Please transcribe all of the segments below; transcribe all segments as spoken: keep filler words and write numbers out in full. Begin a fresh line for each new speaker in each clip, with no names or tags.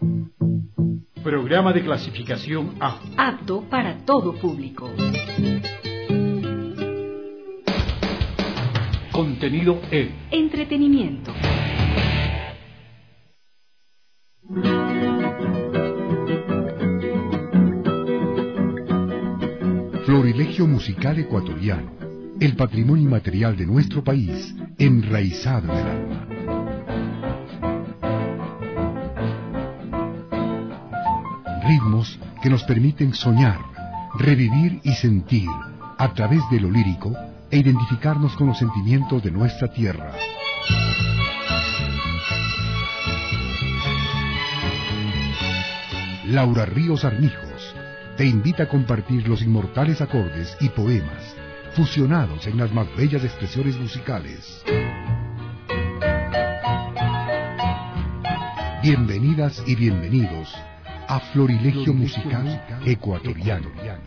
Programa de clasificación A.
Apto para todo público.
Contenido E.
Entretenimiento.
Florilegio musical ecuatoriano, el patrimonio inmaterial de nuestro país, enraizado en el alma. Ritmos que nos permiten soñar, revivir y sentir, a través de lo lírico, e identificarnos con los sentimientos de nuestra tierra. Laura Ríos Armijos te invita a compartir los inmortales acordes y poemas fusionados en las más bellas expresiones musicales. Bienvenidas y bienvenidos a Florilegio Musical Ecuatoriano.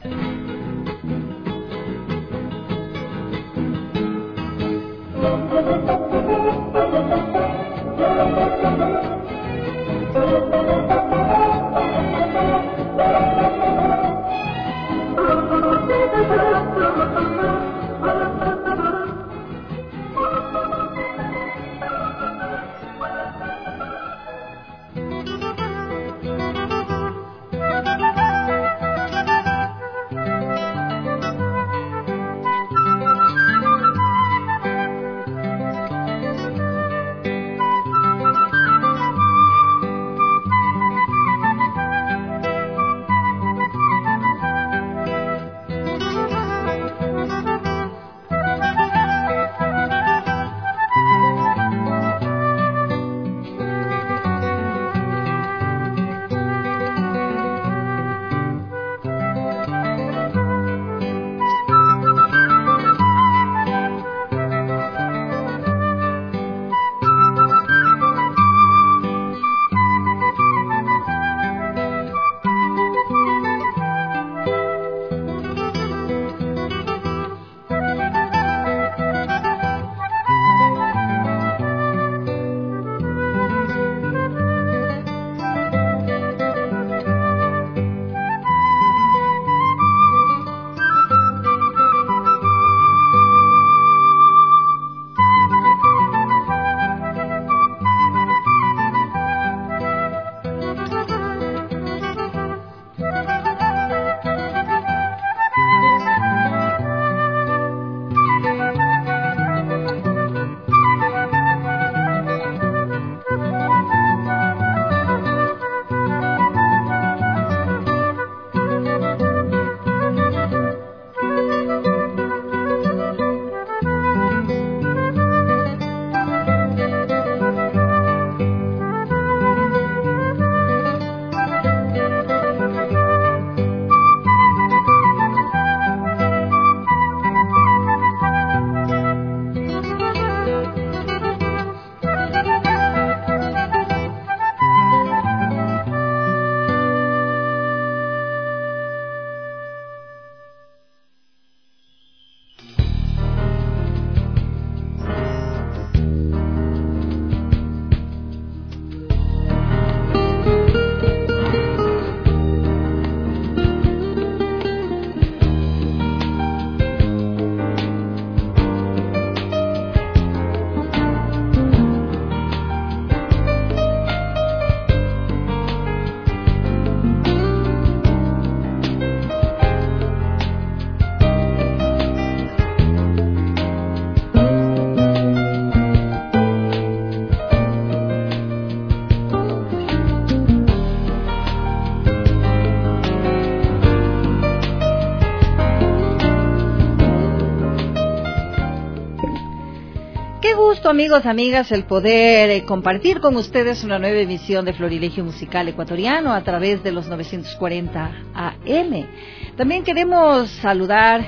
Amigos, amigas, el poder eh, compartir con ustedes una nueva emisión de Florilegio Musical Ecuatoriano a través de los novecientos cuarenta A M. También queremos saludar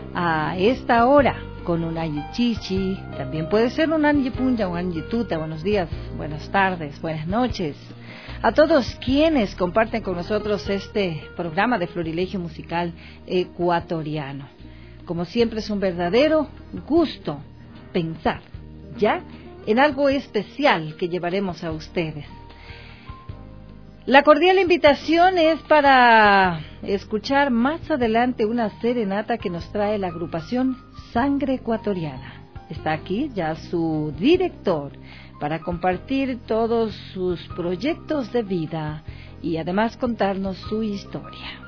a esta hora con un Añichichi, también puede ser un Añipunja, un Añituta. Buenos días, buenas tardes, buenas noches a todos quienes comparten con nosotros este programa de Florilegio Musical Ecuatoriano. Como siempre, es un verdadero gusto pensar ya en algo especial que llevaremos a ustedes. La cordial invitación es para escuchar más adelante una serenata que nos trae la agrupación Sangre Ecuatoriana. Está aquí ya su director para compartir todos sus proyectos de vida y además contarnos su historia.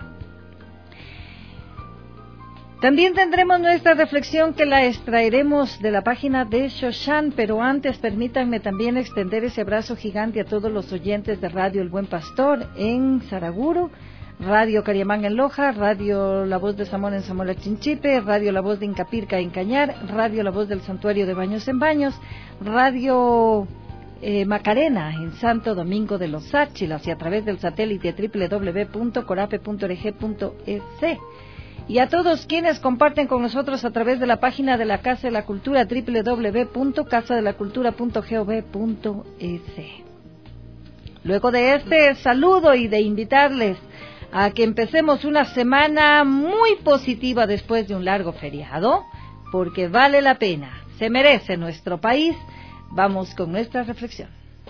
También tendremos nuestra reflexión que la extraeremos de la página de Shoshan, pero antes permítanme también extender ese abrazo gigante a todos los oyentes de Radio El Buen Pastor en Saraguro, Radio Cariamán en Loja, Radio La Voz de Zamora en Zamora Chinchipe, Radio La Voz de Incapirca en Cañar, Radio La Voz del Santuario de Baños en Baños, Radio eh, Macarena en Santo Domingo de los Sáchilas y a través del satélite doble u doble u doble u punto corape punto org punto es. Y a todos quienes comparten con nosotros a través de la página de la Casa de la Cultura doble u doble u doble u punto casa de la cultura punto gov punto es. Luego de este saludo y de invitarles a que empecemos una semana muy positiva después de un largo feriado, porque vale la pena, se merece nuestro país, vamos con nuestra reflexión.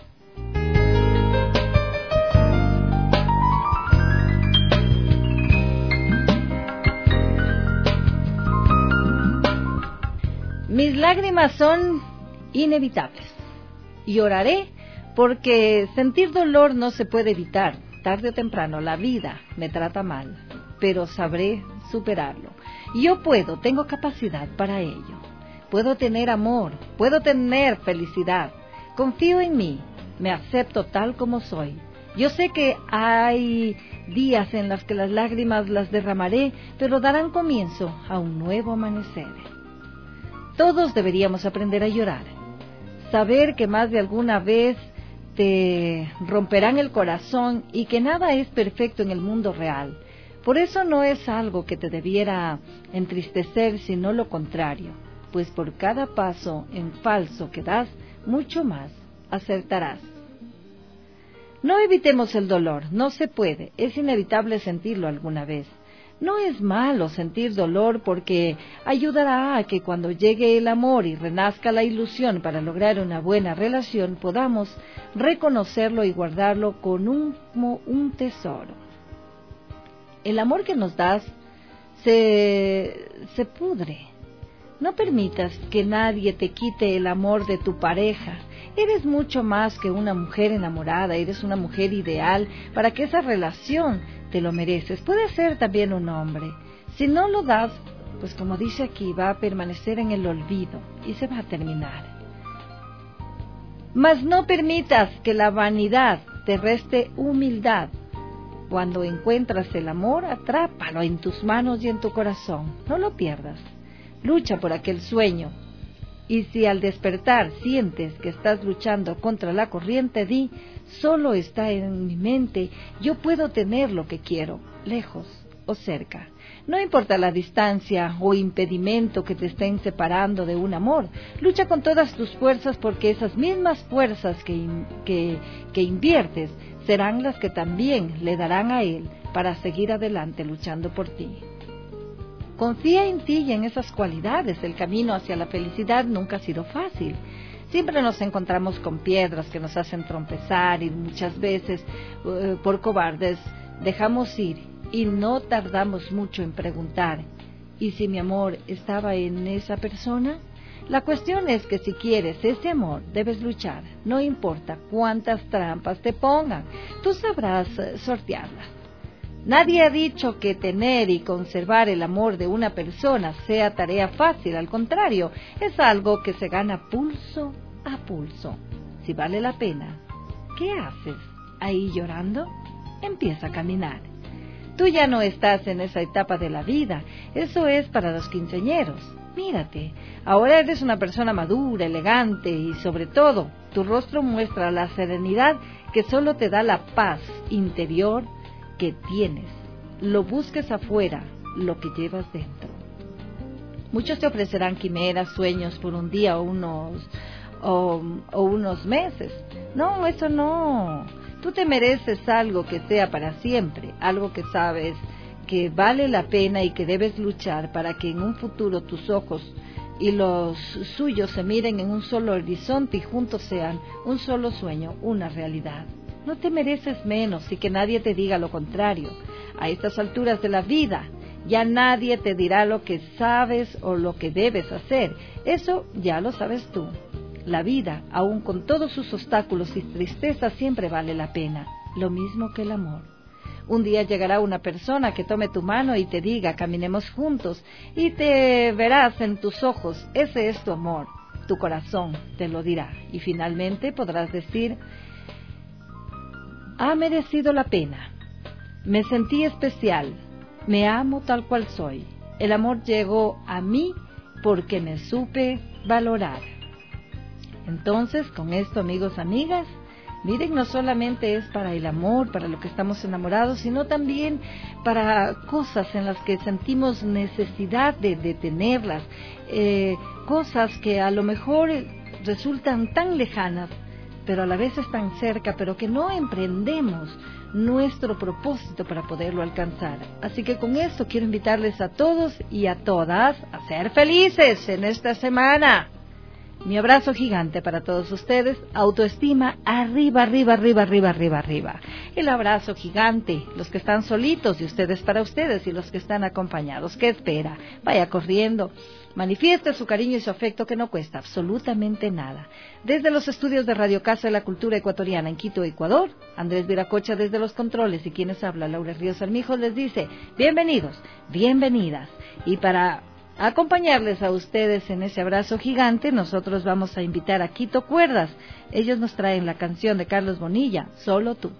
Mis lágrimas son inevitables y oraré porque sentir dolor no se puede evitar. Tarde o temprano la vida me trata mal, pero sabré superarlo. Yo puedo, tengo capacidad para ello. Puedo tener amor, puedo tener felicidad. Confío en mí, me acepto tal como soy. Yo sé que hay días en los que las lágrimas las derramaré, pero darán comienzo a un nuevo amanecer. Todos deberíamos aprender a llorar, saber que más de alguna vez te romperán el corazón y que nada es perfecto en el mundo real. Por eso no es algo que te debiera entristecer, sino lo contrario, pues por cada paso en falso que das, mucho más acertarás. No evitemos el dolor, no se puede, es inevitable sentirlo alguna vez. No es malo sentir dolor porque ayudará a que cuando llegue el amor y renazca la ilusión para lograr una buena relación podamos reconocerlo y guardarlo con un, como un tesoro. El amor que nos das se, se pudre. No permitas que nadie te quite el amor de tu pareja. Eres mucho más que una mujer enamorada, eres una mujer ideal para que esa relación te lo mereces. Puede ser también un hombre. Si no lo das, pues como dice aquí, va a permanecer en el olvido y se va a terminar. Mas no permitas que la vanidad te reste humildad. Cuando encuentras el amor, atrápalo en tus manos y en tu corazón. No lo pierdas. Lucha por aquel sueño. Y si al despertar sientes que estás luchando contra la corriente, di, solo está en mi mente, yo puedo tener lo que quiero, lejos o cerca. No importa la distancia o impedimento que te estén separando de un amor, lucha con todas tus fuerzas porque esas mismas fuerzas que, que, que inviertes serán las que también le darán a él para seguir adelante luchando por ti. Confía en ti y en esas cualidades. El camino hacia la felicidad nunca ha sido fácil. Siempre nos encontramos con piedras que nos hacen tropezar y muchas veces, uh, por cobardes, dejamos ir y no tardamos mucho en preguntar, ¿y si mi amor estaba en esa persona? La cuestión es que si quieres ese amor, debes luchar. No importa cuántas trampas te pongan, tú sabrás sortearlas. Nadie ha dicho que tener y conservar el amor de una persona sea tarea fácil, al contrario, es algo que se gana pulso a pulso. Si vale la pena, ¿qué haces ahí llorando? Empieza a caminar. Tú ya no estás en esa etapa de la vida, eso es para los quinceañeros. Mírate, ahora eres una persona madura, elegante y sobre todo, tu rostro muestra la serenidad que solo te da la paz interior que tienes. Lo busques afuera, lo que llevas dentro. Muchos te ofrecerán quimeras, sueños por un día o unos, o, o unos meses. No, eso no. Tú te mereces algo que sea para siempre, algo que sabes que vale la pena y que debes luchar para que en un futuro tus ojos y los suyos se miren en un solo horizonte y juntos sean un solo sueño, una realidad. No te mereces menos y que nadie te diga lo contrario. A estas alturas de la vida, ya nadie te dirá lo que sabes o lo que debes hacer. Eso ya lo sabes tú. La vida, aun con todos sus obstáculos y tristezas, siempre vale la pena. Lo mismo que el amor. Un día llegará una persona que tome tu mano y te diga, caminemos juntos, y te verás en tus ojos, ese es tu amor. Tu corazón te lo dirá. Y finalmente podrás decir, ha merecido la pena. Me sentí especial. Me amo tal cual soy. El amor llegó a mí porque me supe valorar. Entonces, con esto, amigos, amigas, miren, no solamente es para el amor, para lo que estamos enamorados, sino también para cosas en las que sentimos necesidad de, de tenerlas, eh, cosas que a lo mejor resultan tan lejanas, pero a la vez están cerca, pero que no emprendemos nuestro propósito para poderlo alcanzar. Así que con esto quiero invitarles a todos y a todas a ser felices en esta semana. Mi abrazo gigante para todos ustedes, autoestima arriba, arriba, arriba, arriba, arriba, arriba. El abrazo gigante, los que están solitos y ustedes para ustedes y los que están acompañados. ¿Qué espera? Vaya corriendo, manifieste su cariño y su afecto que no cuesta absolutamente nada. Desde los estudios de Radio Casa de la Cultura Ecuatoriana en Quito, Ecuador, Andrés Viracocha desde los controles y quienes habla, Laura Ríos Armijo, les dice bienvenidos, bienvenidas. Y para acompañarles a ustedes en ese abrazo gigante, nosotros vamos a invitar a Quito Cuerdas. Ellos nos traen la canción de Carlos Bonilla, Solo tú.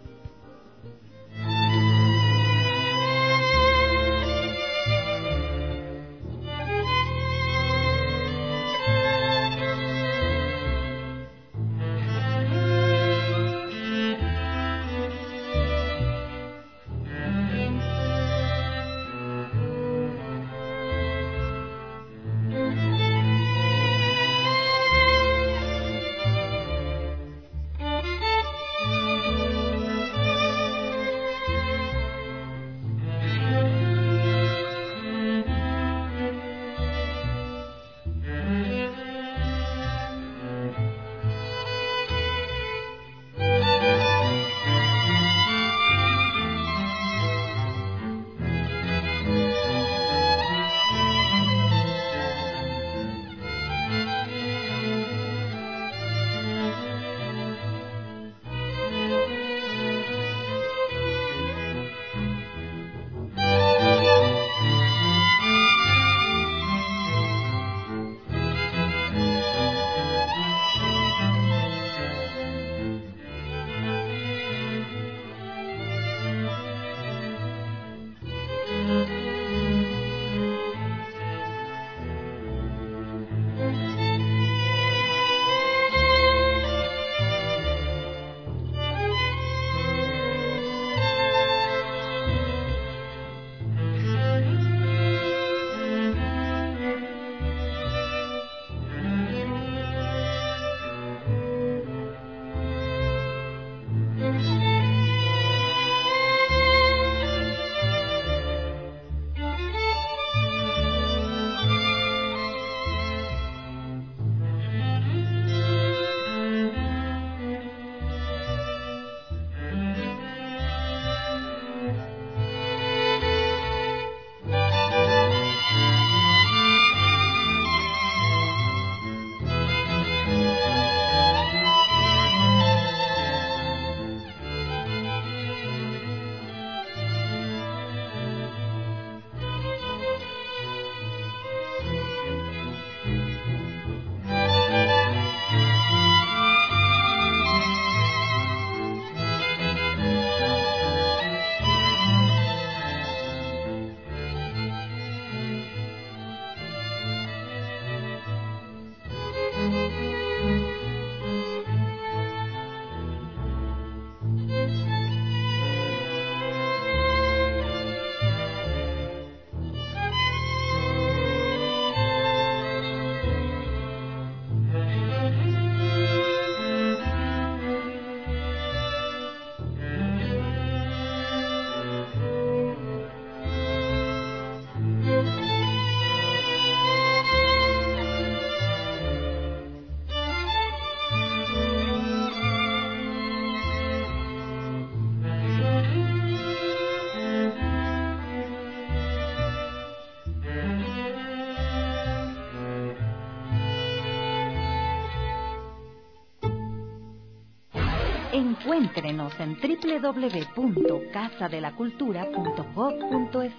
Encuéntrenos en doble u doble u doble u punto casa de la cultura punto gob punto es.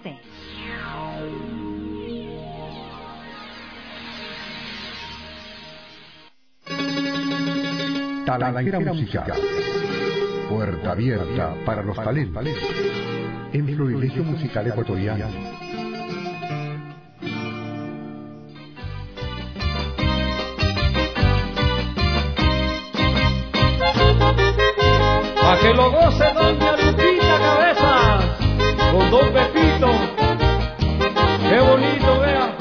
Talanquera musical. Puerta abierta para los talentos. En Florilegio Musical Ecuatoriano.
Pa' que lo goce doña Lupita Cabezas, con don Pepito. Qué bonito, vea.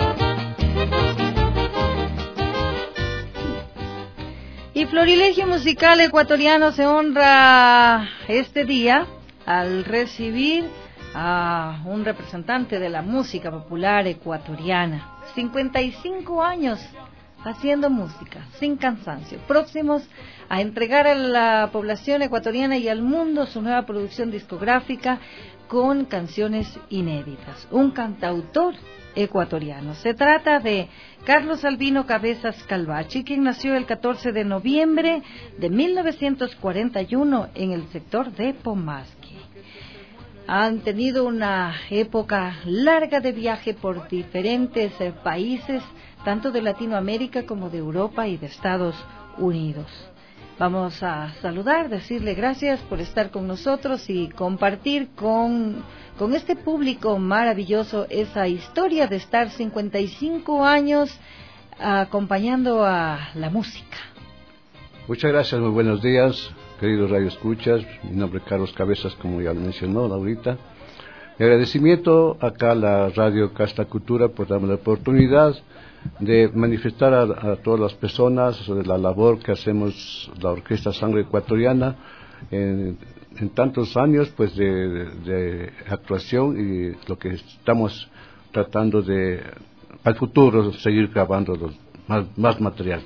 Y Florilegio Musical Ecuatoriano se honra este día al recibir a un representante de la música popular ecuatoriana. cincuenta y cinco años haciendo música, sin cansancio, próximos a entregar a la población ecuatoriana y al mundo su nueva producción discográfica con canciones inéditas. Un cantautor ecuatoriano. Se trata de Carlos Albino Cabezas Calvachi, quien nació el catorce de noviembre de mil novecientos cuarenta y uno en el sector de Pomasqui. Han tenido una época larga de viaje por diferentes eh, países, tanto de Latinoamérica como de Europa y de Estados Unidos. Vamos a saludar, decirle gracias por estar con nosotros y compartir con, con este público maravilloso esa historia de estar cincuenta y cinco años acompañando a la música.
Muchas gracias, muy buenos días, queridos radioescuchas. Mi nombre es Carlos Cabezas, como ya lo mencionó ahorita. Mi agradecimiento acá a la Radio Casta Cultura por darme la oportunidad de manifestar a, a todas las personas sobre la labor que hacemos la Orquesta Sangre Ecuatoriana en, en tantos años pues de, de, de actuación y lo que estamos tratando de al futuro seguir grabando los, más, más material.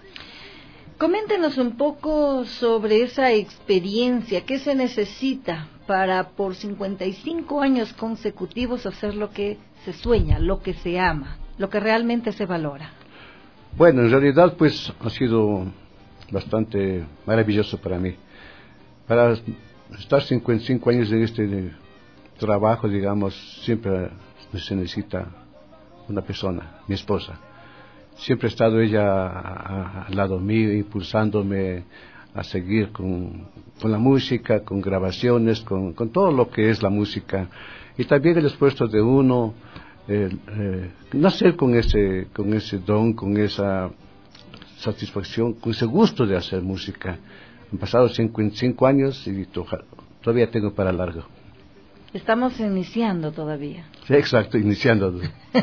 Coméntenos un poco sobre esa experiencia, qué se necesita para por cincuenta y cinco años consecutivos hacer lo que se sueña, lo que se ama, lo que realmente se valora.
Bueno, en realidad pues ha sido bastante maravilloso para mí. Para estar cincuenta y cinco años en este trabajo, digamos, siempre se necesita una persona, mi esposa. Siempre ha estado ella al lado mío, impulsándome a seguir con, con la música, con grabaciones, con, con todo lo que es la música. Y también el esfuerzo de uno, eh, eh, nacer con ese, con ese don, con esa satisfacción, con ese gusto de hacer música. Han pasado cincuenta y cinco años y to, todavía tengo para largo.
Estamos iniciando todavía.
Sí, exacto, iniciando.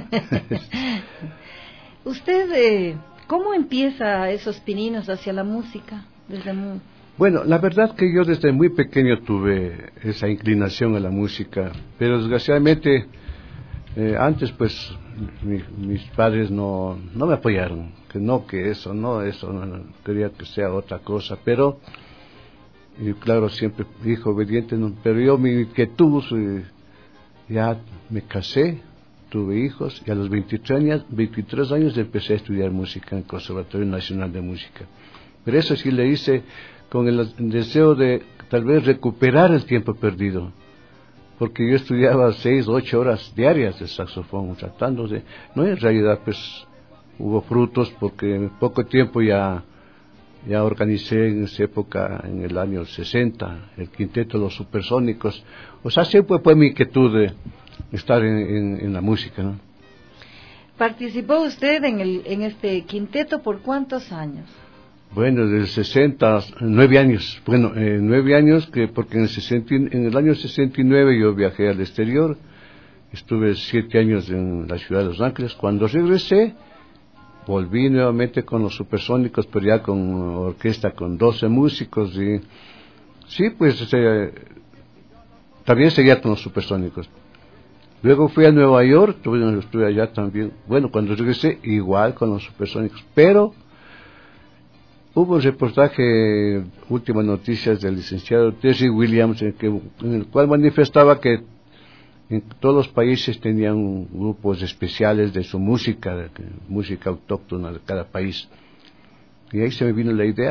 ¿Usted eh, cómo empieza esos pininos hacia la música? Desde muy...
Bueno, la verdad que yo desde muy pequeño tuve esa inclinación a la música, pero desgraciadamente eh, antes pues mi, mis padres no, no me apoyaron, que no, que eso, no, eso, no, no, quería que sea otra cosa, pero y claro, siempre hijo obediente, no, pero yo mi inquietud, eh, ya me casé, tuve hijos y a los veintitrés años, veintitrés años empecé a estudiar música en el Conservatorio Nacional de Música. Pero eso sí le hice con el deseo de tal vez recuperar el tiempo perdido, porque yo estudiaba seis, ocho horas diarias de saxofón, tratando de... No, en realidad pues hubo frutos porque en poco tiempo ya, ya organicé en esa época, en el año sesenta, el quinteto de los supersónicos. O sea, siempre fue mi inquietud de estar en, en, en la música, ¿no?
¿Participó usted en, el, en este quinteto por cuántos años?
Bueno, del sesenta, nueve años. Bueno, eh, nueve años, que porque en el, sesenta, en el año sesenta y nueve yo viajé al exterior, estuve siete años en la ciudad de Los Ángeles. Cuando regresé, volví nuevamente con los supersónicos, pero ya con orquesta, con doce músicos, y sí, pues eh, también seguía con los supersónicos. Luego fui a Nueva York, estuve, estuve allá también. Bueno, cuando regresé, igual con los supersónicos, pero hubo un reportaje, últimas noticias del licenciado Terry Williams, en, que, en el cual manifestaba que en todos los países tenían grupos especiales de su música, de, de música autóctona de cada país. Y ahí se me vino la idea,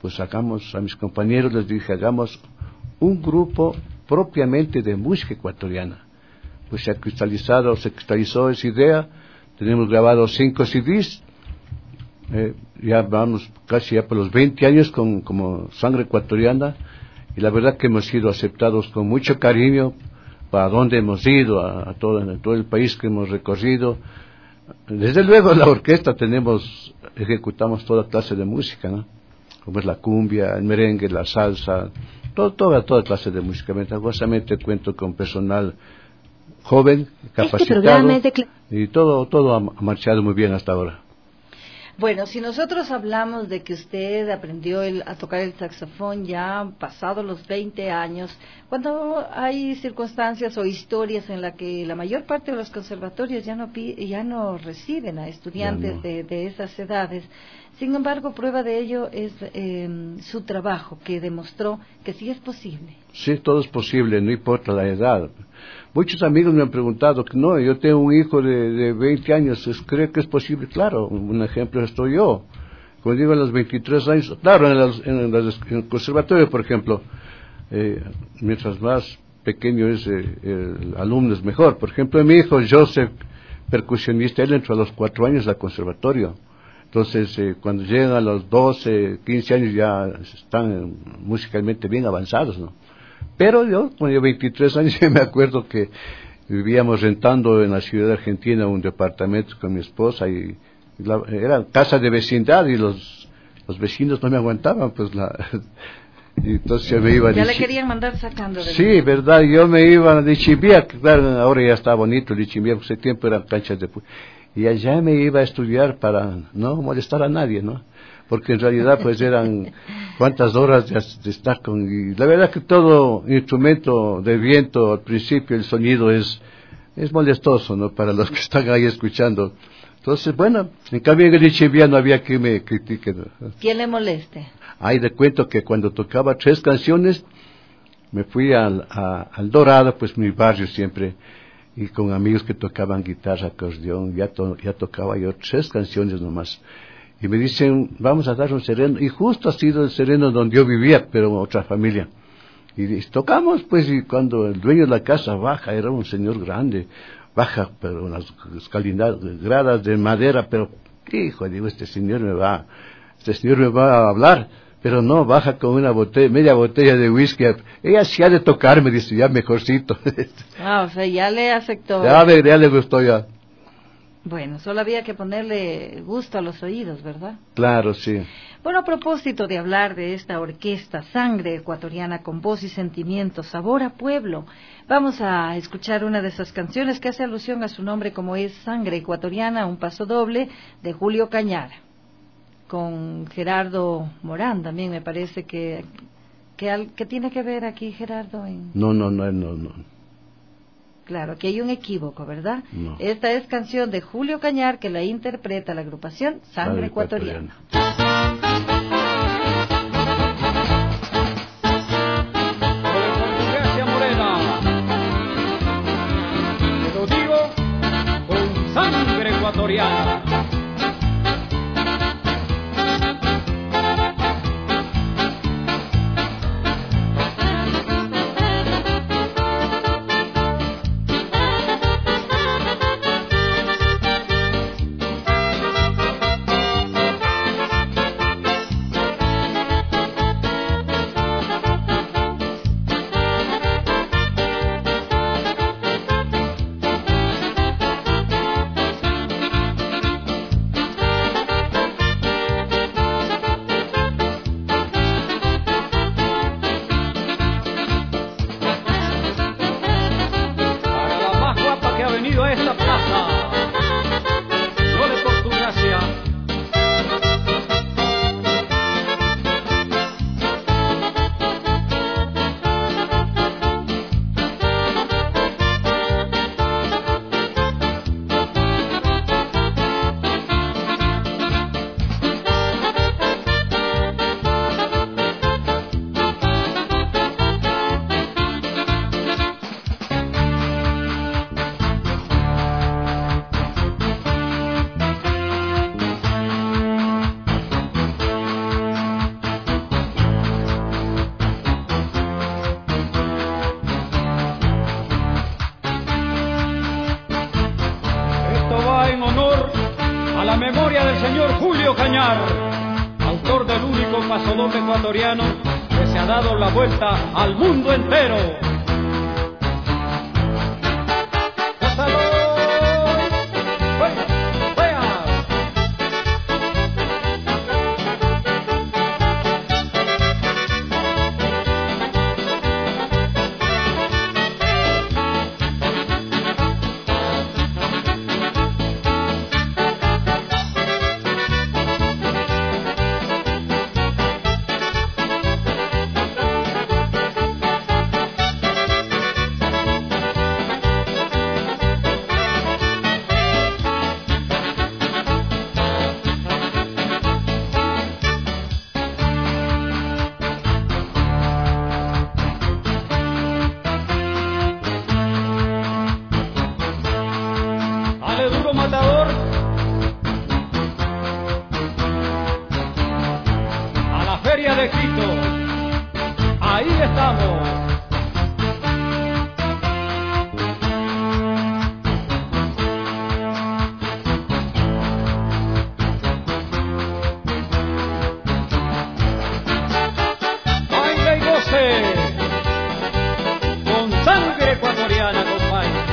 pues hagamos, a mis compañeros les dije, hagamos un grupo propiamente de música ecuatoriana. Pues se ha cristalizado, se cristalizó esa idea, tenemos grabados cinco C Ds, eh, ya vamos casi ya por los veinte años con, como Sangre Ecuatoriana, y la verdad que hemos sido aceptados con mucho cariño para donde hemos ido, a, a, todo, a todo el país que hemos recorrido. Desde luego en la orquesta tenemos, ejecutamos toda clase de música, ¿no? Como es la cumbia, el merengue, la salsa, todo, toda, toda clase de música. Ventajosamente cuento con personal joven, capacitado, este y todo, todo ha marchado muy bien hasta ahora.
Bueno, si nosotros hablamos de que usted aprendió el, a tocar el saxofón ya pasados los veinte años, cuando hay circunstancias o historias en las que la mayor parte de los conservatorios ya no, ya no reciben a estudiantes no. de, de esas edades, sin embargo, prueba de ello es eh, su trabajo, que demostró que sí es posible.
Sí, todo es posible, no importa la edad. Muchos amigos me han preguntado que no, yo tengo un hijo de, de veinte años, ¿cree que es posible? Claro, un ejemplo estoy yo. Como digo, a los veintitrés años, claro, en, las, en, las, en el conservatorio, por ejemplo, eh, mientras más pequeño es eh, el alumno es mejor. Por ejemplo, mi hijo Joseph, percusionista, él entró a los cuatro años al conservatorio. Entonces, eh, cuando llegan a los doce, quince años ya están eh, musicalmente bien avanzados, ¿no? Pero yo, cuando yo veintitrés años, me acuerdo que vivíamos rentando en la ciudad de Argentina un departamento con mi esposa y la, era casa de vecindad y los los vecinos no me aguantaban, pues la... Y entonces yo me iba
ya
de
le querían mandar sacando de
sí, vida. Verdad, yo me iba de Lichimbía, claro, ahora ya está bonito Lichimbía, porque ese tiempo eran canchas de... Y allá me iba a estudiar para no molestar a nadie, ¿no? Porque en realidad pues eran cuántas horas de, de estar con... Y la verdad que todo instrumento de viento, al principio el sonido es, es molestoso, ¿no? Para los que están ahí escuchando. Entonces, bueno, en cambio en el Lichimbía no había que me critique, ¿no?
¿Quién le moleste?
Ahí de cuento que cuando tocaba tres canciones, me fui al, a, al Dorado, pues mi barrio siempre, y con amigos que tocaban guitarra, acordeón, ya, to, ya tocaba yo tres canciones nomás. Y me dicen, vamos a dar un sereno, y justo ha sido el sereno donde yo vivía, pero en otra familia. Y, y tocamos, pues, y cuando el dueño de la casa baja, era un señor grande, baja, pero unas escalinadas, gradas de madera, pero, hijo, digo, este señor me va, este señor me va a hablar. Pero no, baja con una botella, media botella de whisky. Ella sí ha de tocar, me dice, ya mejorcito.
Ah, o sea, ya le aceptó.
Ya, ya le gustó ya.
Bueno, solo había que ponerle gusto a los oídos, ¿verdad?
Claro, sí.
Bueno, a propósito de hablar de esta orquesta Sangre Ecuatoriana con voz y sentimiento, sabor a pueblo, vamos a escuchar una de esas canciones que hace alusión a su nombre, como es Sangre Ecuatoriana, un paso doble de Julio Cañara, con Gerardo Morán también, me parece que que, al, que tiene que ver aquí Gerardo en...
no no no no no
claro, que hay un equívoco, ¿verdad?
No.
Esta es canción de Julio Cañar, que la interpreta la agrupación Sangre Ecuatoriana.
Te lo digo con Sangre Ecuatoriana. la memoria del señor Julio Cañar, autor del único pasodoble ecuatoriano que se ha dado la vuelta al mundo entero. Matador, a la feria de Quito, ahí estamos. Baile y goce, con sangre ecuatoriana, compadre.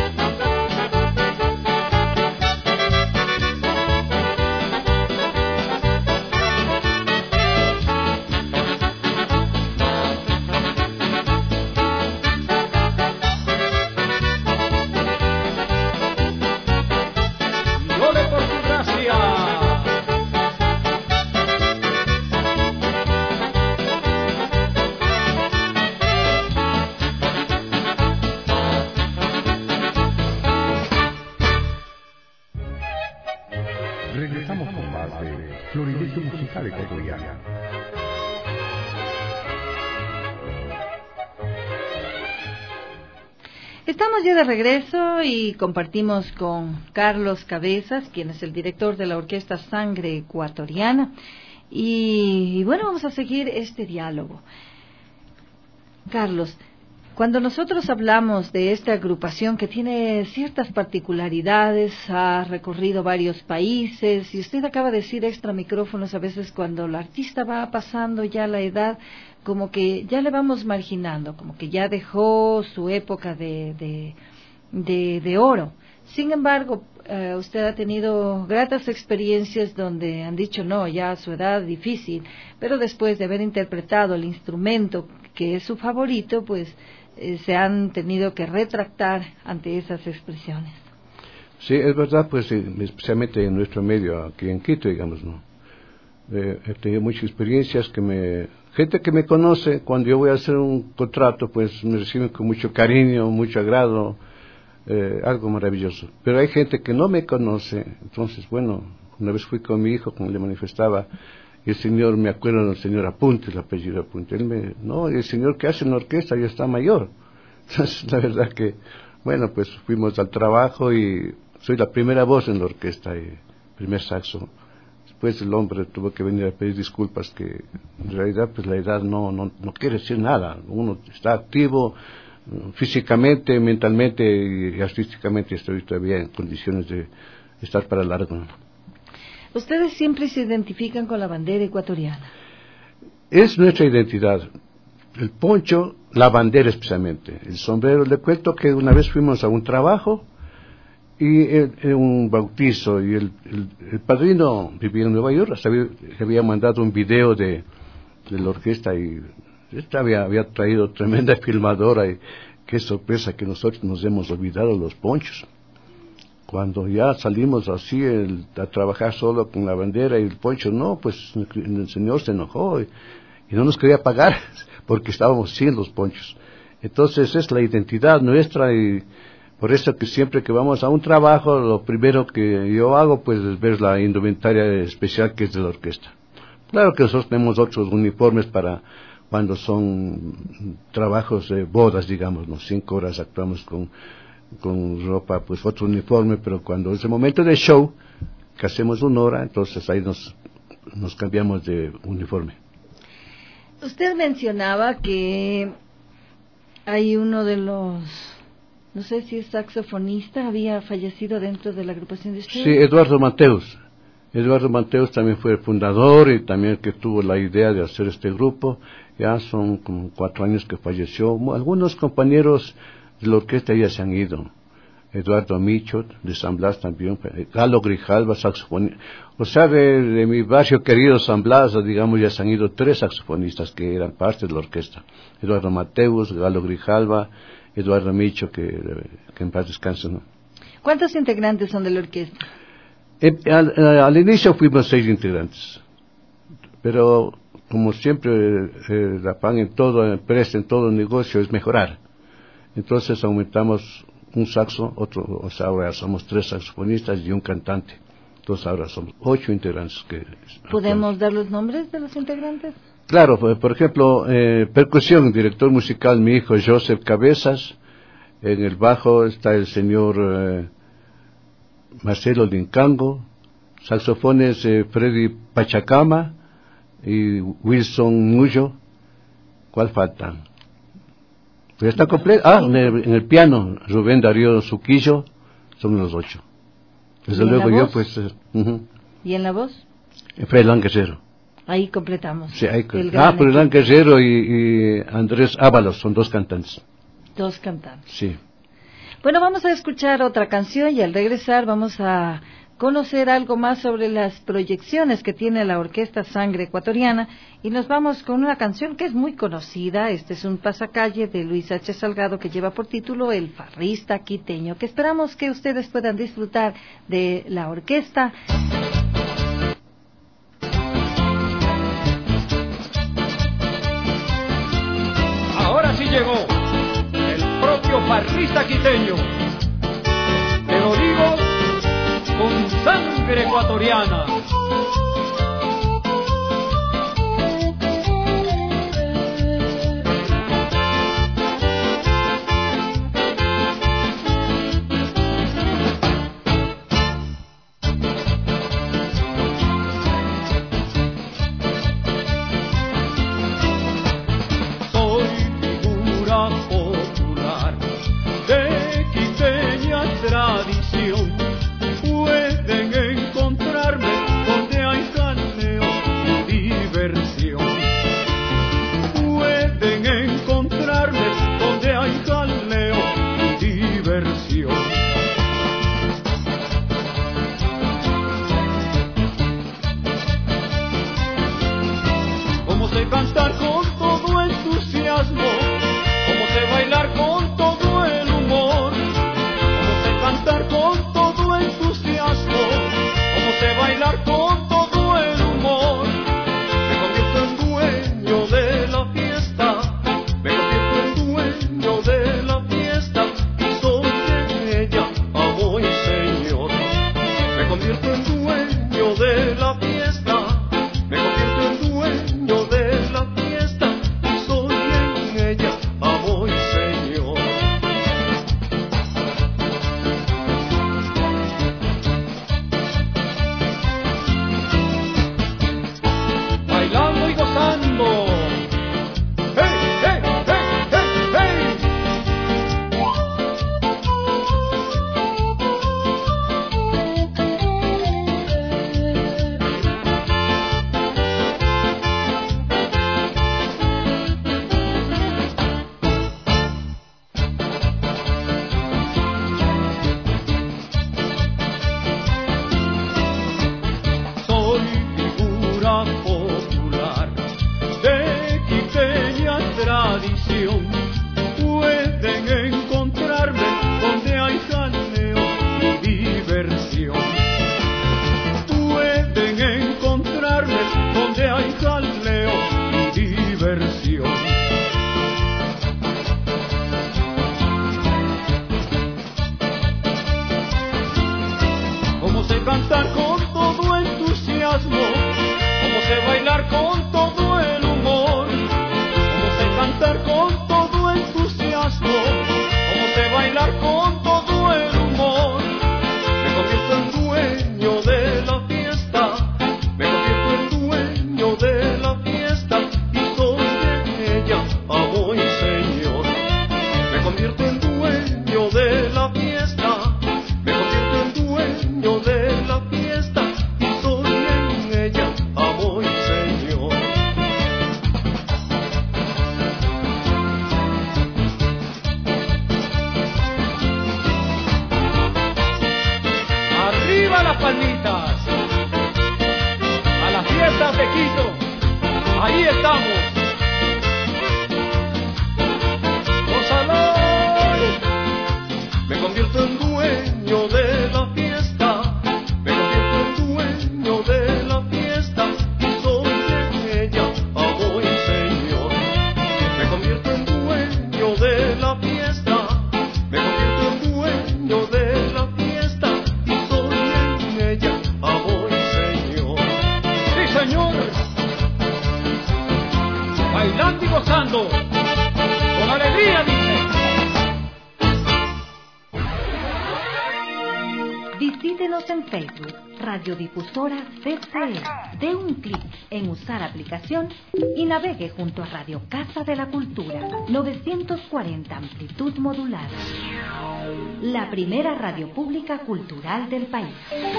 Regresamos con más de Florilegio Musical Ecuatoriano.
Estamos ya de regreso y compartimos con Carlos Cabezas, quien es el director de la Orquesta Sangre Ecuatoriana. Y, y bueno, vamos a seguir este diálogo. Carlos, cuando nosotros hablamos de esta agrupación que tiene ciertas particularidades, ha recorrido varios países, y usted acaba de decir extra micrófonos, a veces cuando el artista va pasando ya la edad, como que ya le vamos marginando, como que ya dejó su época de, de, de, de oro. Sin embargo, eh, usted ha tenido gratas experiencias donde han dicho, no, ya a su edad difícil, pero después de haber interpretado el instrumento que es su favorito, pues eh, se han tenido que retractar ante esas expresiones.
Sí, es verdad, pues especialmente en nuestro medio, aquí en Quito, digamos, ¿no? Eh, he tenido muchas experiencias que me... Gente que me conoce, cuando yo voy a hacer un contrato, pues me reciben con mucho cariño, mucho agrado, eh, algo maravilloso. Pero hay gente que no me conoce, entonces, bueno, una vez fui con mi hijo, como le manifestaba, y el señor, me acuerdo del señor Apunte, el apellido Apunte, él me, no, el señor que hace en la orquesta ya está mayor. Entonces, la verdad que, bueno, pues fuimos al trabajo y soy la primera voz en la orquesta, y primer saxo. Después el hombre tuvo que venir a pedir disculpas, que en realidad pues la edad no, no, no quiere decir nada. Uno está activo físicamente, mentalmente y artísticamente, estoy todavía en condiciones de estar para largo.
Ustedes siempre se identifican con la bandera ecuatoriana.
Es nuestra identidad. El poncho, la bandera especialmente. El sombrero, le cuento que una vez fuimos a un trabajo y el, el, un bautizo, y el, el, el padrino vivía en Nueva York, hasta había, había mandado un video de, de la orquesta, y esta había, había traído tremenda filmadora, y qué sorpresa que nosotros nos hemos olvidado los ponchos. Cuando ya salimos así el, a trabajar solo con la bandera y el poncho, no, pues el señor se enojó y, y no nos quería pagar porque estábamos sin los ponchos. Entonces es la identidad nuestra, y por eso que siempre que vamos a un trabajo, lo primero que yo hago pues es ver la indumentaria especial que es de la orquesta. Claro que nosotros tenemos otros uniformes para cuando son trabajos de bodas, digamos, ¿no? Cinco horas actuamos con, con ropa, pues otro uniforme, pero cuando es el momento de show, que hacemos una hora, entonces ahí nos, nos cambiamos de uniforme.
Usted mencionaba que hay uno de los... no sé si es saxofonista, había fallecido dentro de la agrupación de ustedes.
Sí, Eduardo Mateus. Eduardo Mateus también fue el fundador y también el que tuvo la idea de hacer este grupo. Ya son como cuatro años que falleció. Algunos compañeros de la orquesta ya se han ido. Eduardo Micho, de San Blas también. Galo Grijalva, saxofonista. O sea, de, de mi barrio querido San Blas, digamos, ya se han ido tres saxofonistas que eran parte de la orquesta. Eduardo Mateus, Galo Grijalva, Eduardo Micho, que, que en paz descanse, ¿no?
¿Cuántos integrantes son de la orquesta?
Eh, al, al inicio fuimos seis integrantes, pero como siempre eh, la pan en toda empresa, en todo negocio es mejorar. Entonces aumentamos un saxo, otro, o sea, ahora somos tres saxofonistas y un cantante. Entonces ahora somos ocho integrantes. Que
¿Podemos
actuamos.
dar los nombres de los integrantes?
Claro, por ejemplo, eh, percusión, director musical, mi hijo Joseph Cabezas. En el bajo está el señor eh, Marcelo Lincango. Saxofones eh, Freddy Pachacama y Wilson Mullo. ¿Cuál falta? Pues está completo. Ah, en el, en el piano, Rubén Darío Suquillo. Son los ocho. Desde luego yo, pues... Eh, uh-huh.
¿Y en la voz?
Freilán Guerrero.
Ahí completamos.
Sí, ahí, ah, Freilán Guerrero y, y Andrés Ábalos son dos cantantes.
Dos cantantes.
Sí.
Bueno, vamos a escuchar otra canción y al regresar vamos a conocer algo más sobre las proyecciones que tiene la Orquesta Sangre Ecuatoriana y nos vamos con una canción que es muy conocida. Este es un pasacalle de Luis H. Salgado que lleva por título El Farrista Quiteño, que esperamos que ustedes puedan disfrutar de la orquesta.
Ahora sí llegó el propio farrista quiteño. Te lo digo con sangre ecuatoriana.
Tradición, pueden encontrarme donde hay jaleo y diversión. Pueden encontrarme donde hay jaleo y diversión. Cómo sé cantar con todo entusiasmo, cómo sé bailar con todo el humor. Cantar con todo entusiasmo, como sé bailar con todo el humor. Me convierto en dueño de la fiesta, me convierto en dueño de la fiesta y soy de ella, amo y señor. Me convierto en dueño de la fiesta, me convierto en dueño de la fiesta y soy en ella, amo y señor. Bailando y gozando. ¡Hey, hey, hey, hey, hey! Soy figura popular de quiteña tradición. Pueden encontrarme donde hay jaleo y diversión. Pueden encontrarme donde hay jaleo y diversión. Cómo sé cantar con todo entusiasmo, cómo sé bailar con todo el humor, cómo sé cantar con todo entusiasmo, cómo sé bailar con todo el humor. Me convierto en dueño de la fiesta, me convierto en dueño de la fiesta y soy de ella, amo y señor. Me convierto en dueño de la fiesta, me convierto en dueño de la fiesta y soy
palmitas. A las fiestas de Quito, ahí estamos. Gózalo. Me convierto en dueño de la fiesta, me convierto en dueño de la fiesta, y sobre ella amo y Señor. Me convierto en dueño de la fiesta, me convierto en dueño de la fiesta, y sobre ella amo y Señor. Sí, Señor, bailando y gozando, con alegría dice.
Visítenos en Facebook, Radiodifusora C C E. Dé un clic en usar aplicación y navegue junto a Radio Casa de la Cultura, novecientos cuarenta amplitud modulada. La primera radio pública cultural del país.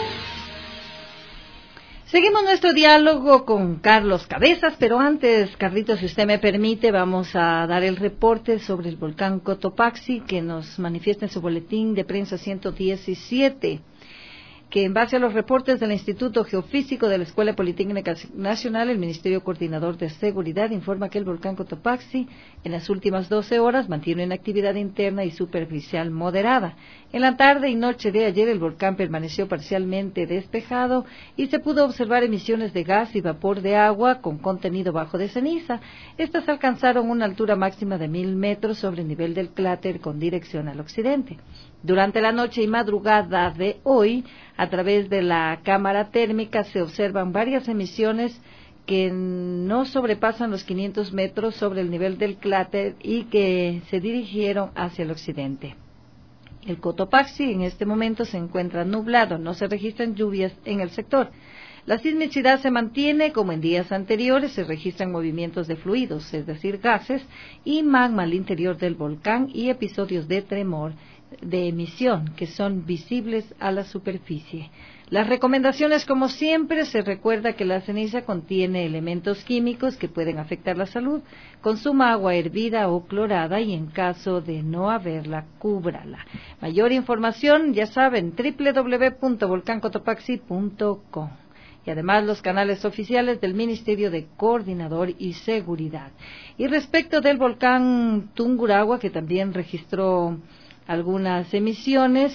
Seguimos nuestro diálogo con Carlos Cabezas, pero antes, Carlitos, si usted me permite, vamos a dar el reporte sobre el volcán Cotopaxi, que nos manifiesta en su boletín de prensa ciento diecisiete, que en base a los reportes del Instituto Geofísico de la Escuela Politécnica Nacional, el Ministerio Coordinador de Seguridad informa que el volcán Cotopaxi en las últimas doce horas mantiene una actividad interna y superficial moderada. En la tarde y noche de ayer el volcán permaneció parcialmente despejado y se pudo observar emisiones de gas y vapor de agua con contenido bajo de ceniza. Estas alcanzaron una altura máxima de mil metros sobre el nivel del cráter con dirección al occidente. Durante la noche y madrugada de hoy, a través de la cámara térmica se observan varias emisiones que no sobrepasan los quinientos metros sobre el nivel del cráter y que se dirigieron hacia el occidente. El Cotopaxi en este momento se encuentra nublado, no se registran lluvias en el sector. La sismicidad se mantiene como en días anteriores, se registran movimientos de fluidos, es decir, gases y magma al interior del volcán y episodios de tremor de emisión que son visibles a la superficie. Las recomendaciones, como siempre, se recuerda que la ceniza contiene elementos químicos que pueden afectar la salud. Consuma agua hervida o clorada y en caso de no haberla, cúbrala. Mayor información, ya saben, doble u doble u doble u punto volcán cotopaxi punto com. Y además los canales oficiales del Ministerio de Coordinador y Seguridad. Y respecto del volcán Tungurahua, que también registró algunas emisiones,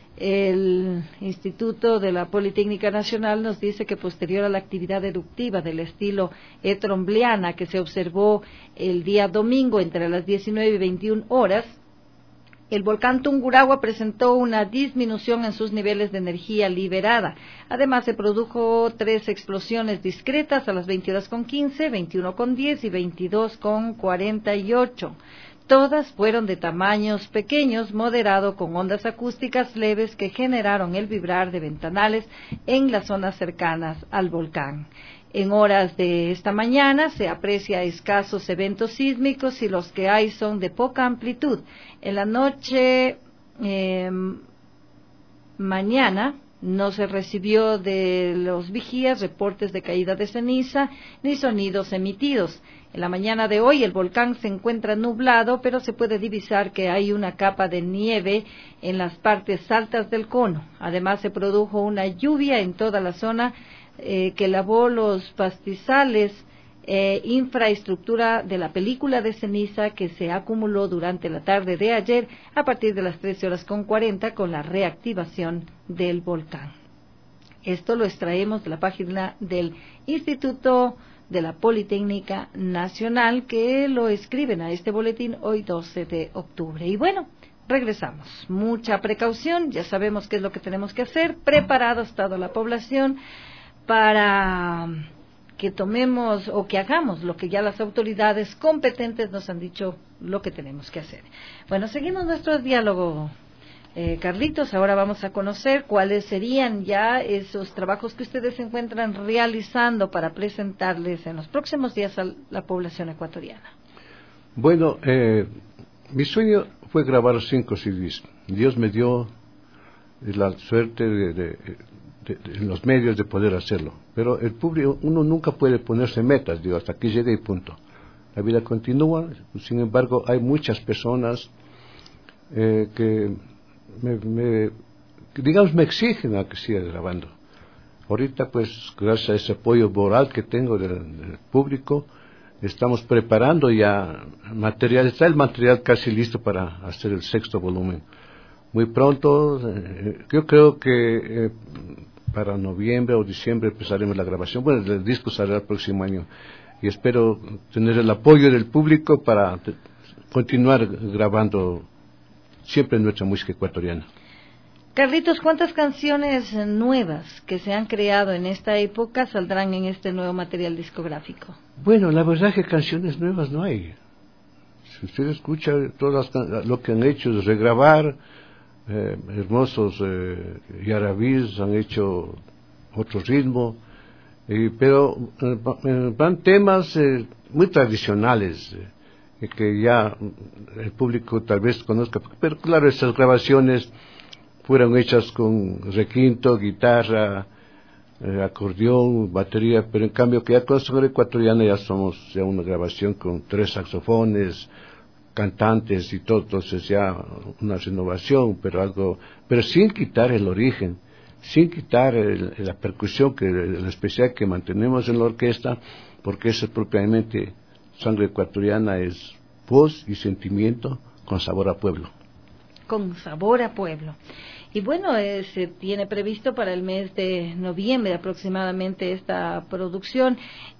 el Instituto de la Politécnica Nacional nos dice que posterior a la actividad eruptiva del estilo etrombliana que se observó el día domingo entre las diecinueve y veintiuna horas, el volcán Tungurahua presentó una disminución en sus niveles de energía liberada. Además, se produjo tres explosiones discretas a las veinte horas con quince, veintiuno con diez y veintidós con cuarenta y ocho. Todas fueron de tamaños pequeños, moderado, con ondas acústicas leves que generaron el vibrar de ventanales en las zonas cercanas al volcán. En horas de esta mañana se aprecia escasos eventos sísmicos y los que hay son de poca amplitud. En la noche eh, mañana no se recibió de los vigías reportes de caída de ceniza ni sonidos emitidos. En la mañana de hoy el volcán se encuentra nublado, pero se puede divisar que hay una capa de nieve en las partes altas del cono. Además se produjo una lluvia en toda la zona eh, que lavó los pastizales, eh, infraestructura de la película de ceniza que se acumuló durante la tarde de ayer a partir de las trece horas con cuarenta con la reactivación del volcán. Esto lo extraemos de la página del Instituto de la Politécnica Nacional, que lo escriben a este boletín hoy doce de octubre. Y bueno, regresamos. Mucha precaución, ya sabemos qué es lo que tenemos que hacer, preparados toda la población para que tomemos o que hagamos lo que ya las autoridades competentes nos han dicho lo que tenemos que hacer. Bueno, seguimos nuestro diálogo. Eh, Carlitos, ahora vamos a conocer cuáles serían ya esos trabajos que ustedes se encuentran realizando para presentarles en los próximos días a la población ecuatoriana.
Bueno, eh, mi sueño fue grabar cinco C Ds. Dios me dio la suerte de, de, de, de, en los medios de poder hacerlo. Pero el público, uno nunca puede ponerse metas, digo, hasta aquí llegué y punto. La vida continúa, sin embargo, hay muchas personas eh, que... Me, me digamos, me exigen a que siga grabando. Ahorita, pues, gracias a ese apoyo moral que tengo del, del público, estamos preparando ya material, está el material casi listo para hacer el sexto volumen. Muy pronto, eh, yo creo que eh, para noviembre o diciembre empezaremos la grabación. Bueno, el disco saldrá el próximo año y espero tener el apoyo del público para te, continuar grabando siempre nuestra música ecuatoriana.
Carlitos, ¿cuántas canciones nuevas que se han creado en esta época saldrán en este nuevo material discográfico?
Bueno, la verdad que canciones nuevas no hay. Si usted escucha todas las, lo que han hecho es regrabar, eh, hermosos eh, yarabís han hecho otro ritmo, eh, pero eh, van temas eh, muy tradicionales eh, que ya el público tal vez conozca, pero claro, estas grabaciones fueron hechas con requinto, guitarra, eh, acordeón, batería, pero en cambio que ya con Sonora Ecuatoriana ya somos ya una grabación con tres saxofones, cantantes y todo, entonces ya una renovación, pero algo, pero sin quitar el origen, sin quitar el, la percusión, que el especial que mantenemos en la orquesta, porque eso propiamente Sangre Ecuatoriana es voz y sentimiento con sabor a pueblo.
Con sabor a pueblo. Y bueno, eh, se tiene previsto para el mes de noviembre aproximadamente esta producción.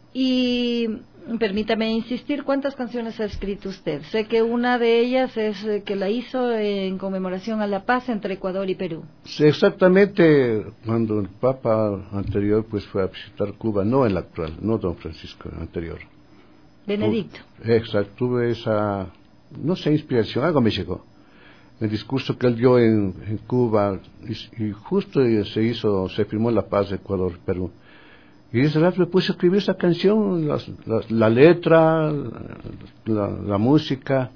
Y permítame insistir, ¿cuántas canciones ha escrito usted? Sé que una de ellas es eh, que la hizo en conmemoración a la paz entre Ecuador y Perú.
Sí, exactamente, cuando el Papa anterior pues fue a visitar Cuba, no el actual, no don Francisco, el anterior.
Benedicto.
Exacto, tuve esa, no sé, inspiración, algo me llegó. El discurso que él dio en, en Cuba, y, y justo se hizo, se firmó la paz de Ecuador-Perú. Y ese rato me puse a escribir esa canción, la, la, la letra, la, la música,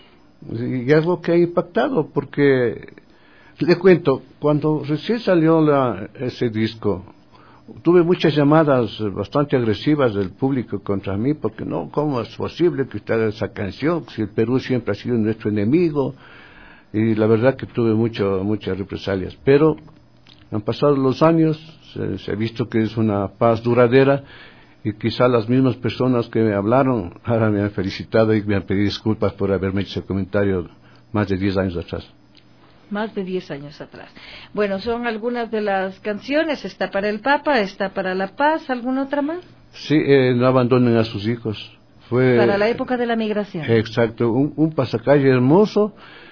y algo que ha impactado, porque, le cuento, cuando recién salió la, ese disco, tuve muchas llamadas bastante agresivas del público contra mí, porque no, ¿cómo es posible que usted haga esa canción, si el Perú siempre ha sido nuestro enemigo? Y la verdad que tuve mucho, muchas represalias, pero han pasado los años, se, se ha visto que es una paz duradera, y quizá las mismas personas que me hablaron ahora me han felicitado y me han pedido disculpas por haberme hecho ese comentario más de diez años atrás.
Más de diez años atrás. Bueno, son algunas de las canciones, está para el Papa, está para la paz, ¿alguna otra más?
Sí, eh, no abandonen a sus hijos. Fue
para la época de la migración.
Exacto, un, un pasacalle hermoso,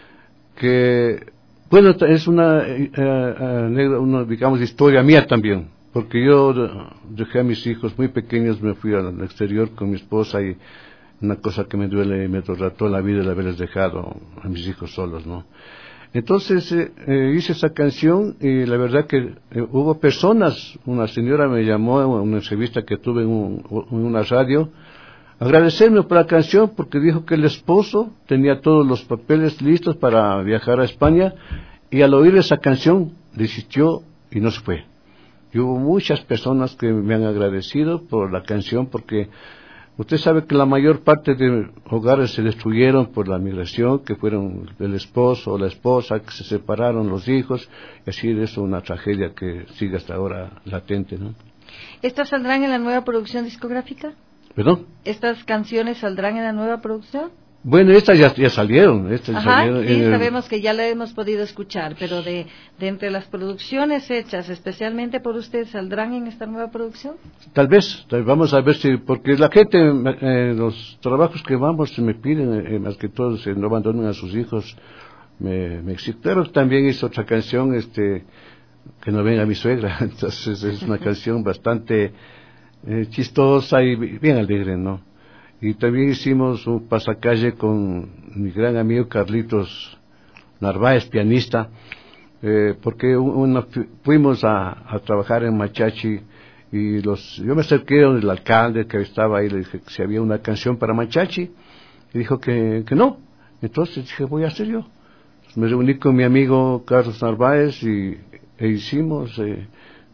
que, bueno, es una, eh, eh, una, digamos, historia mía también, porque yo dejé a mis hijos muy pequeños, me fui al exterior con mi esposa, y una cosa que me duele y me trató la vida el haberles dejado a mis hijos solos, ¿no? Entonces eh, eh, hice esa canción, y la verdad que eh, hubo personas, una señora me llamó en una entrevista que tuve en, un, en una radio, agradecerme por la canción, porque dijo que el esposo tenía todos los papeles listos para viajar a España, y al oír esa canción desistió y no se fue. Y hubo muchas personas que me han agradecido por la canción, porque usted sabe que la mayor parte de hogares se destruyeron por la migración, que fueron el esposo o la esposa, que se separaron los hijos, y así es eso una tragedia que sigue hasta ahora latente, ¿no?
¿Estas saldrán en la nueva producción discográfica?
¿Perdón?
¿Estas canciones saldrán en la nueva producción?
Bueno, estas ya, ya salieron. Estas
Ajá,
salieron
sí,
en el...
sabemos que ya la hemos podido escuchar, pero de, de entre las producciones hechas especialmente por usted, ¿saldrán en esta nueva producción?
Tal vez, tal vez vamos a ver si, porque la gente, eh, los trabajos que vamos me piden, eh, más que todos, eh, no abandonen a sus hijos, me, me exigen. Pero también hice otra canción, este, que no venga mi suegra, entonces es una canción bastante eh, chistosa y bien alegre, ¿no? Y también hicimos un pasacalle con mi gran amigo Carlitos Narváez, pianista, eh, porque una, fuimos a, a trabajar en Machachi, y los, yo me acerqué al alcalde que estaba ahí, le dije que si había una canción para Machachi, y dijo que, que no. Entonces dije, voy a hacer yo. Entonces me reuní con mi amigo Carlos Narváez y e hicimos eh,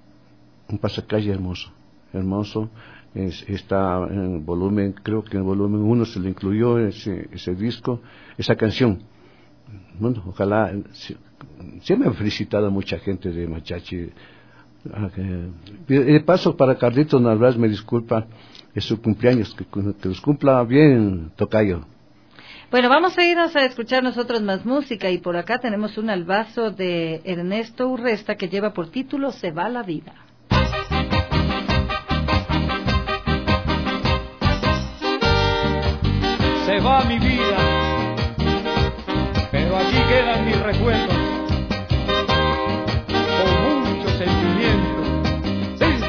un pasacalle hermoso, hermoso. Es, está en volumen, creo que en volumen uno se le incluyó ese, ese disco, esa canción. Bueno, ojalá sí me han felicitado mucha gente de Machachi. De paso, para Carlitos Narváez, me disculpa, es su cumpleaños, que, que los cumpla bien, tocayo.
Bueno, vamos a irnos a escuchar nosotros más música, y por acá tenemos un albazo de Ernesto Urresta que lleva por título Se va la vida.
Se va mi vida, pero aquí quedan mis recuerdos, con mucho sentimiento. Sí.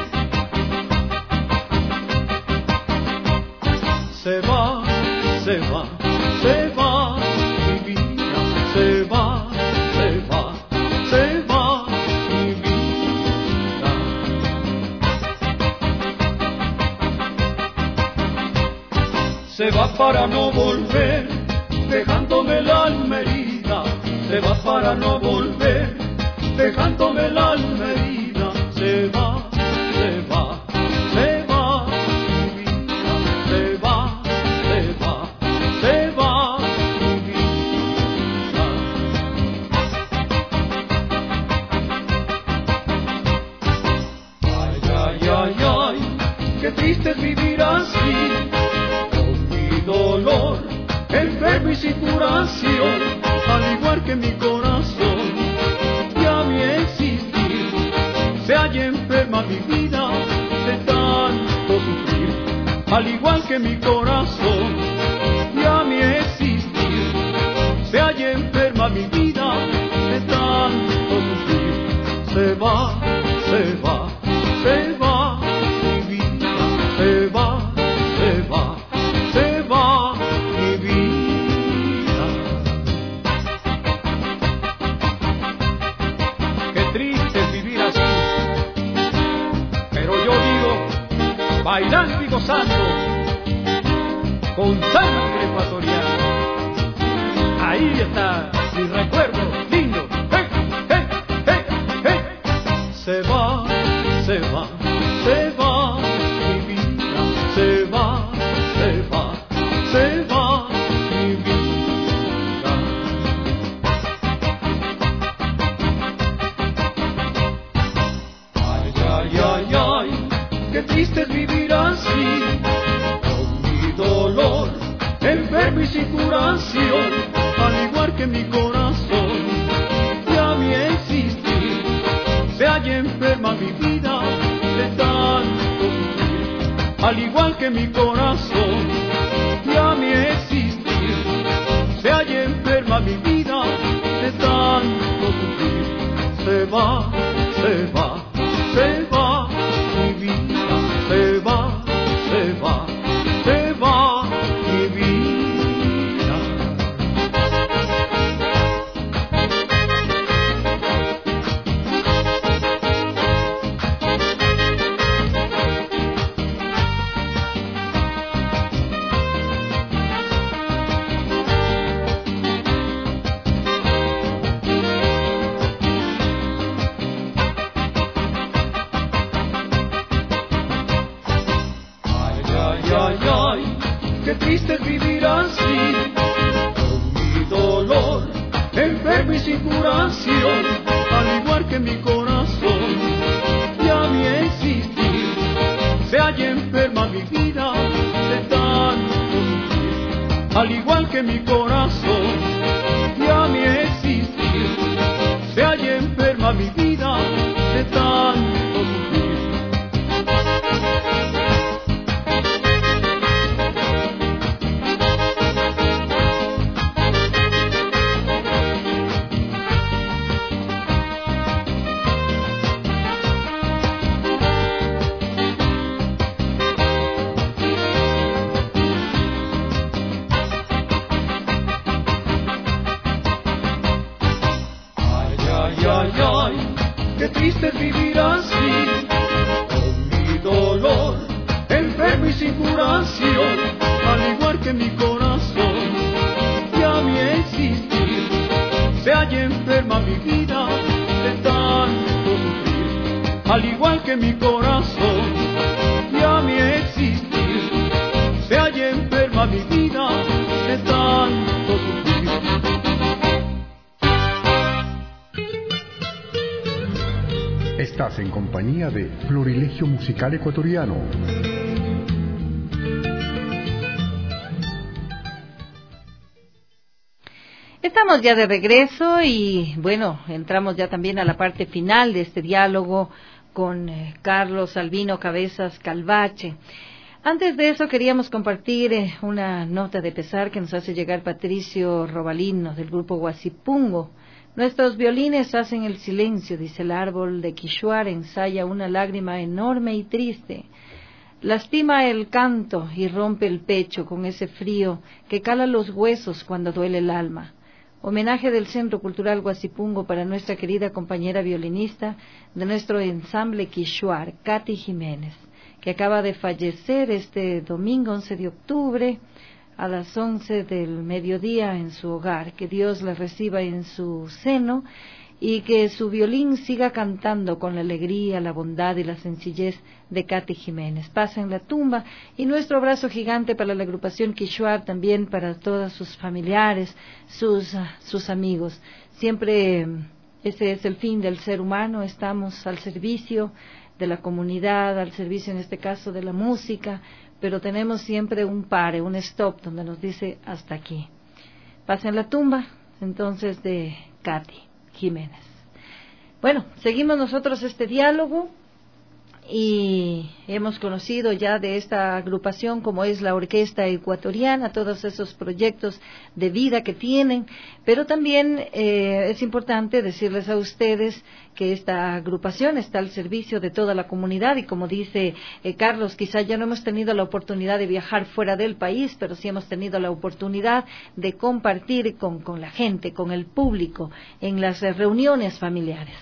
Se va, se va, se va mi vida, se va, se va, se va mi vida. Se va para no volver, dejándome el alma herida. Se va para no volver, dejándome el alma herida. Se va, se va, se va mi vida. Se va, se va, se va mi vida. Ay, ay, ay, ay, qué triste es vivir así, dolor, enfermo y sin curación, al igual que mi corazón. Ya mi existir se halla enferma mi vida de tanto sufrir, al igual que mi corazón. Ya mi existir se halla enferma mi vida de tanto sufrir. Se va, se va, se va mi vida, se va, se va. Se va mi vida. Qué triste es vivir así, pero yo digo, bailando y gozando, con sangre ecuatoriana. Ahí está mi recuerdo lindo. Hey, hey, hey, hey. Se va, se va, se va mi vida, se va, se va. Se va mi vida. Ay, ay, ay, ay, qué triste es vivir así, con mi dolor, enfermo y sin curación, al igual que mi corazón. Ya mi existir se halla enferma mi vida de tanto sufrir, al igual que mi corazón. Ya mi existir se halla enferma mi vida de tanto sufrir. Se va, se va, se va mi vida, se va, se va, se va mi vida. Qué triste es vivir así, con mi dolor, enfermo y sin curación, al igual que mi corazón. Ya mi existir se halla enferma mi vida de tanto sufrir, al igual que mi corazón. Ya mi existir se halla enferma mi vida de tanto sufrir. Qué triste es vivir así, con mi dolor, enfermo y sin curación, al igual que mi corazón. Ya mi existir se halla enferma mi vida de tanto sufrir, al igual que mi corazón. Ya mi existir se halla enferma mi vida de tanto sufrir.
Estás en compañía de Florilegio Musical Ecuatoriano.
Estamos ya de regreso y bueno, entramos ya también a la parte final de este diálogo con eh, Carlos Albino Cabezas Calvache. Antes de eso queríamos compartir eh, una nota de pesar que nos hace llegar Patricio Robalino del grupo Guasipungo. Nuestros violines hacen el silencio, dice el árbol de Quixuar, ensaya una lágrima enorme y triste. Lastima el canto y rompe el pecho con ese frío que cala los huesos cuando duele el alma. Homenaje del Centro Cultural Guasipungo para nuestra querida compañera violinista de nuestro ensamble Quixuar, Katy Jiménez, que acaba de fallecer este domingo once de octubre a las once del mediodía en su hogar. Que Dios la reciba en su seno y que su violín siga cantando con la alegría, la bondad y la sencillez de Katy Jiménez. Pasa en la tumba y nuestro abrazo gigante para la agrupación Quixuar, también para todos sus familiares, sus, sus amigos. Siempre ese es el fin del ser humano, estamos al servicio de la comunidad, al servicio en este caso de la música, pero tenemos siempre un pare, un stop, donde nos dice hasta aquí. Pasa en la tumba, entonces, de Katy Jiménez. Bueno, seguimos nosotros este diálogo y hemos conocido ya de esta agrupación como es la Orquesta Ecuatoriana, todos esos proyectos de vida que tienen, pero también eh, es importante decirles a ustedes que esta agrupación está al servicio de toda la comunidad y como dice eh, Carlos, quizá ya no hemos tenido la oportunidad de viajar fuera del país, pero sí hemos tenido la oportunidad de compartir con, con la gente, con el público, en las eh, reuniones familiares.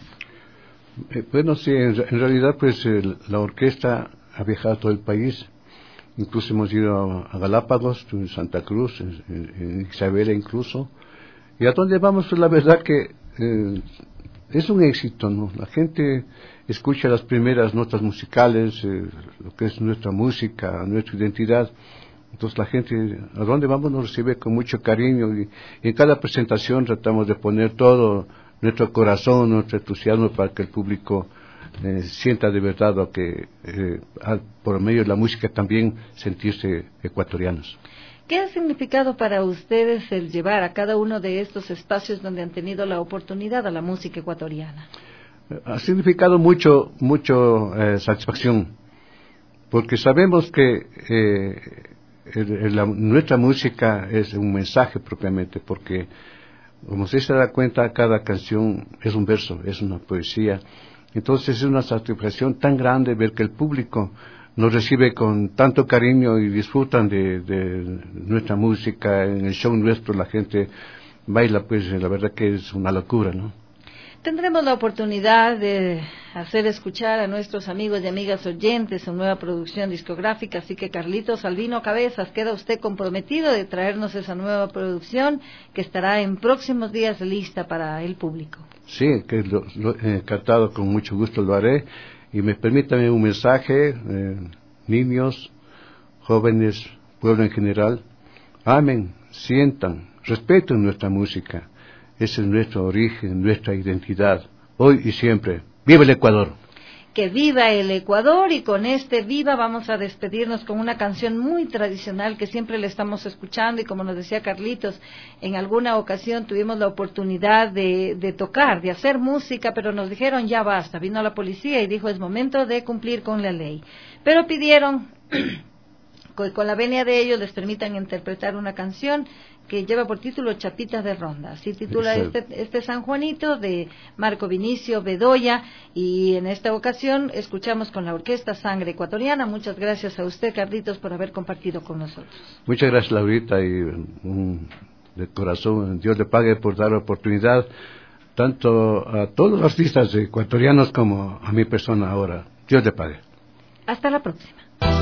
Eh, bueno, sí, en, en realidad pues el, la orquesta ha viajado a todo el país, incluso hemos ido a, a Galápagos, en Santa Cruz, en, en, en Isabela incluso, y a donde vamos pues la verdad que eh, es un éxito, ¿no? La gente escucha las primeras notas musicales, eh, lo que es nuestra música, nuestra identidad, entonces la gente a donde vamos nos recibe con mucho cariño y, y en cada presentación tratamos de poner todo nuestro corazón, nuestro entusiasmo para que el público eh, sienta de verdad lo que eh, por medio de la música también sentirse ecuatorianos.
¿Qué ha significado para ustedes el llevar a cada uno de estos espacios donde han tenido la oportunidad a la música ecuatoriana?
Ha significado mucho, mucho eh, satisfacción, porque sabemos que eh, el, el, la, nuestra música es un mensaje propiamente, porque como usted se da cuenta, cada canción es un verso, es una poesía. Entonces es una satisfacción tan grande ver que el público nos recibe con tanto cariño y disfrutan de, de nuestra música. En el show nuestro la gente baila, pues la verdad que es una locura, ¿no?
Tendremos la oportunidad de hacer escuchar a nuestros amigos y amigas oyentes su nueva producción discográfica, así que Carlitos Albino Cabezas, queda usted comprometido de traernos esa nueva producción que estará en próximos días lista para el público.
Sí, que lo, lo, encantado, con mucho gusto lo haré, y me permítame un mensaje, eh, niños, jóvenes, pueblo en general, amen, sientan, respeten nuestra música. Ese es nuestro origen, nuestra identidad, hoy y siempre. ¡Viva el Ecuador!
Que viva el Ecuador, y con este viva vamos a despedirnos con una canción muy tradicional que siempre le estamos escuchando, y como nos decía Carlitos, en alguna ocasión tuvimos la oportunidad de, de tocar, de hacer música, pero nos dijeron ya basta, vino la policía y dijo es momento de cumplir con la ley. Pero pidieron que con la venia de ellos les permitan interpretar una canción que lleva por título Chapitas de Ronda. Así titula este, este San Juanito de Marco Vinicio Bedoya, y en esta ocasión escuchamos con la Orquesta Sangre Ecuatoriana. Muchas gracias a usted, Carlitos, por haber compartido con nosotros.
Muchas gracias, Laurita, y um, de corazón Dios le pague por dar la oportunidad tanto a todos los artistas ecuatorianos como a mi persona ahora. Dios le pague.
Hasta la próxima.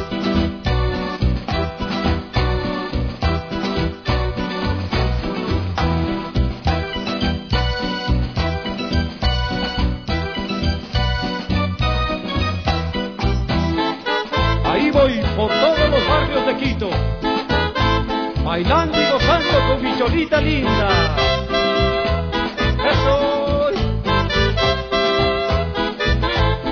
Voy por todos los barrios de Quito, bailando y gozando con mi cholita linda. Eso.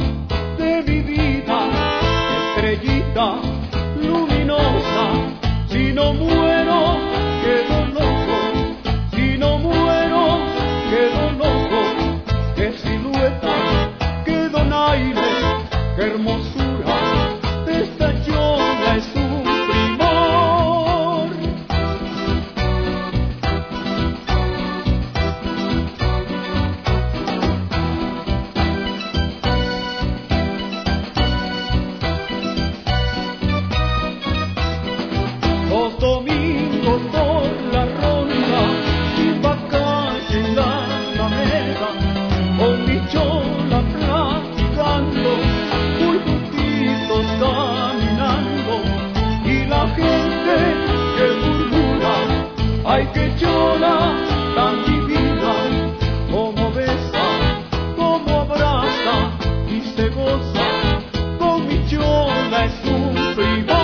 de mi vida, estrellita luminosa. Si no muero, quedo loco, si no muero, quedo loco. Qué silueta, qué donaire, qué hermosura, esta llora es un primor. Los domingos por la ronda, iba calle en la Alameda, con mi chola platicando, muy juntitos caminando, y la gente que murmura, ay que chola tan divina, como besa, como abraza y se goza, con mi chola es un primor.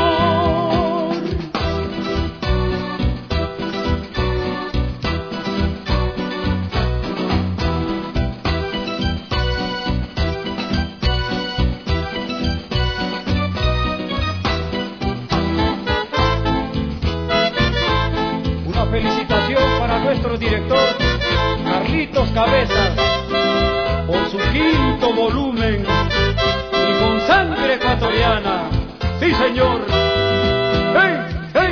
Felicitación para nuestro director Carlitos Cabezas por su quinto volumen y con sangre ecuatoriana. Sí, señor. ¡Hey, hey!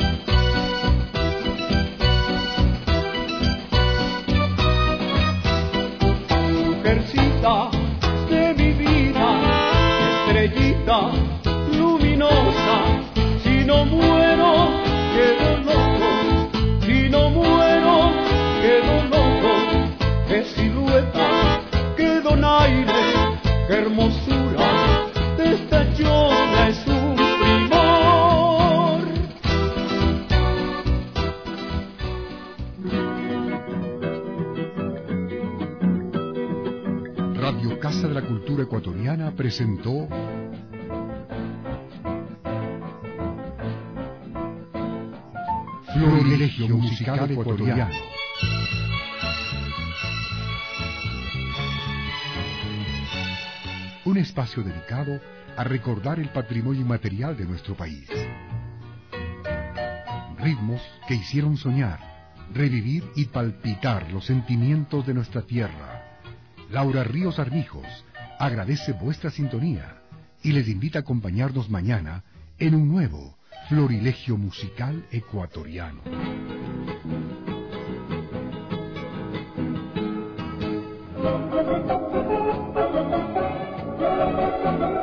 Mujercita de mi vida, estrellita luminosa, si no muero, quedo loco. Si no muero, quedo loco. Qué silueta, qué donaire, qué hermosura, esta llora es un primor.
Radio Casa de la Cultura Ecuatoriana presentó Florilegio Musical Ecuatoriano. Un espacio dedicado a recordar el patrimonio inmaterial de nuestro país. Ritmos que hicieron soñar, revivir y palpitar los sentimientos de nuestra tierra. Laura Ríos Armijos agradece vuestra sintonía y les invita a acompañarnos mañana en un nuevo Florilegio Musical Ecuatoriano.
Thank you.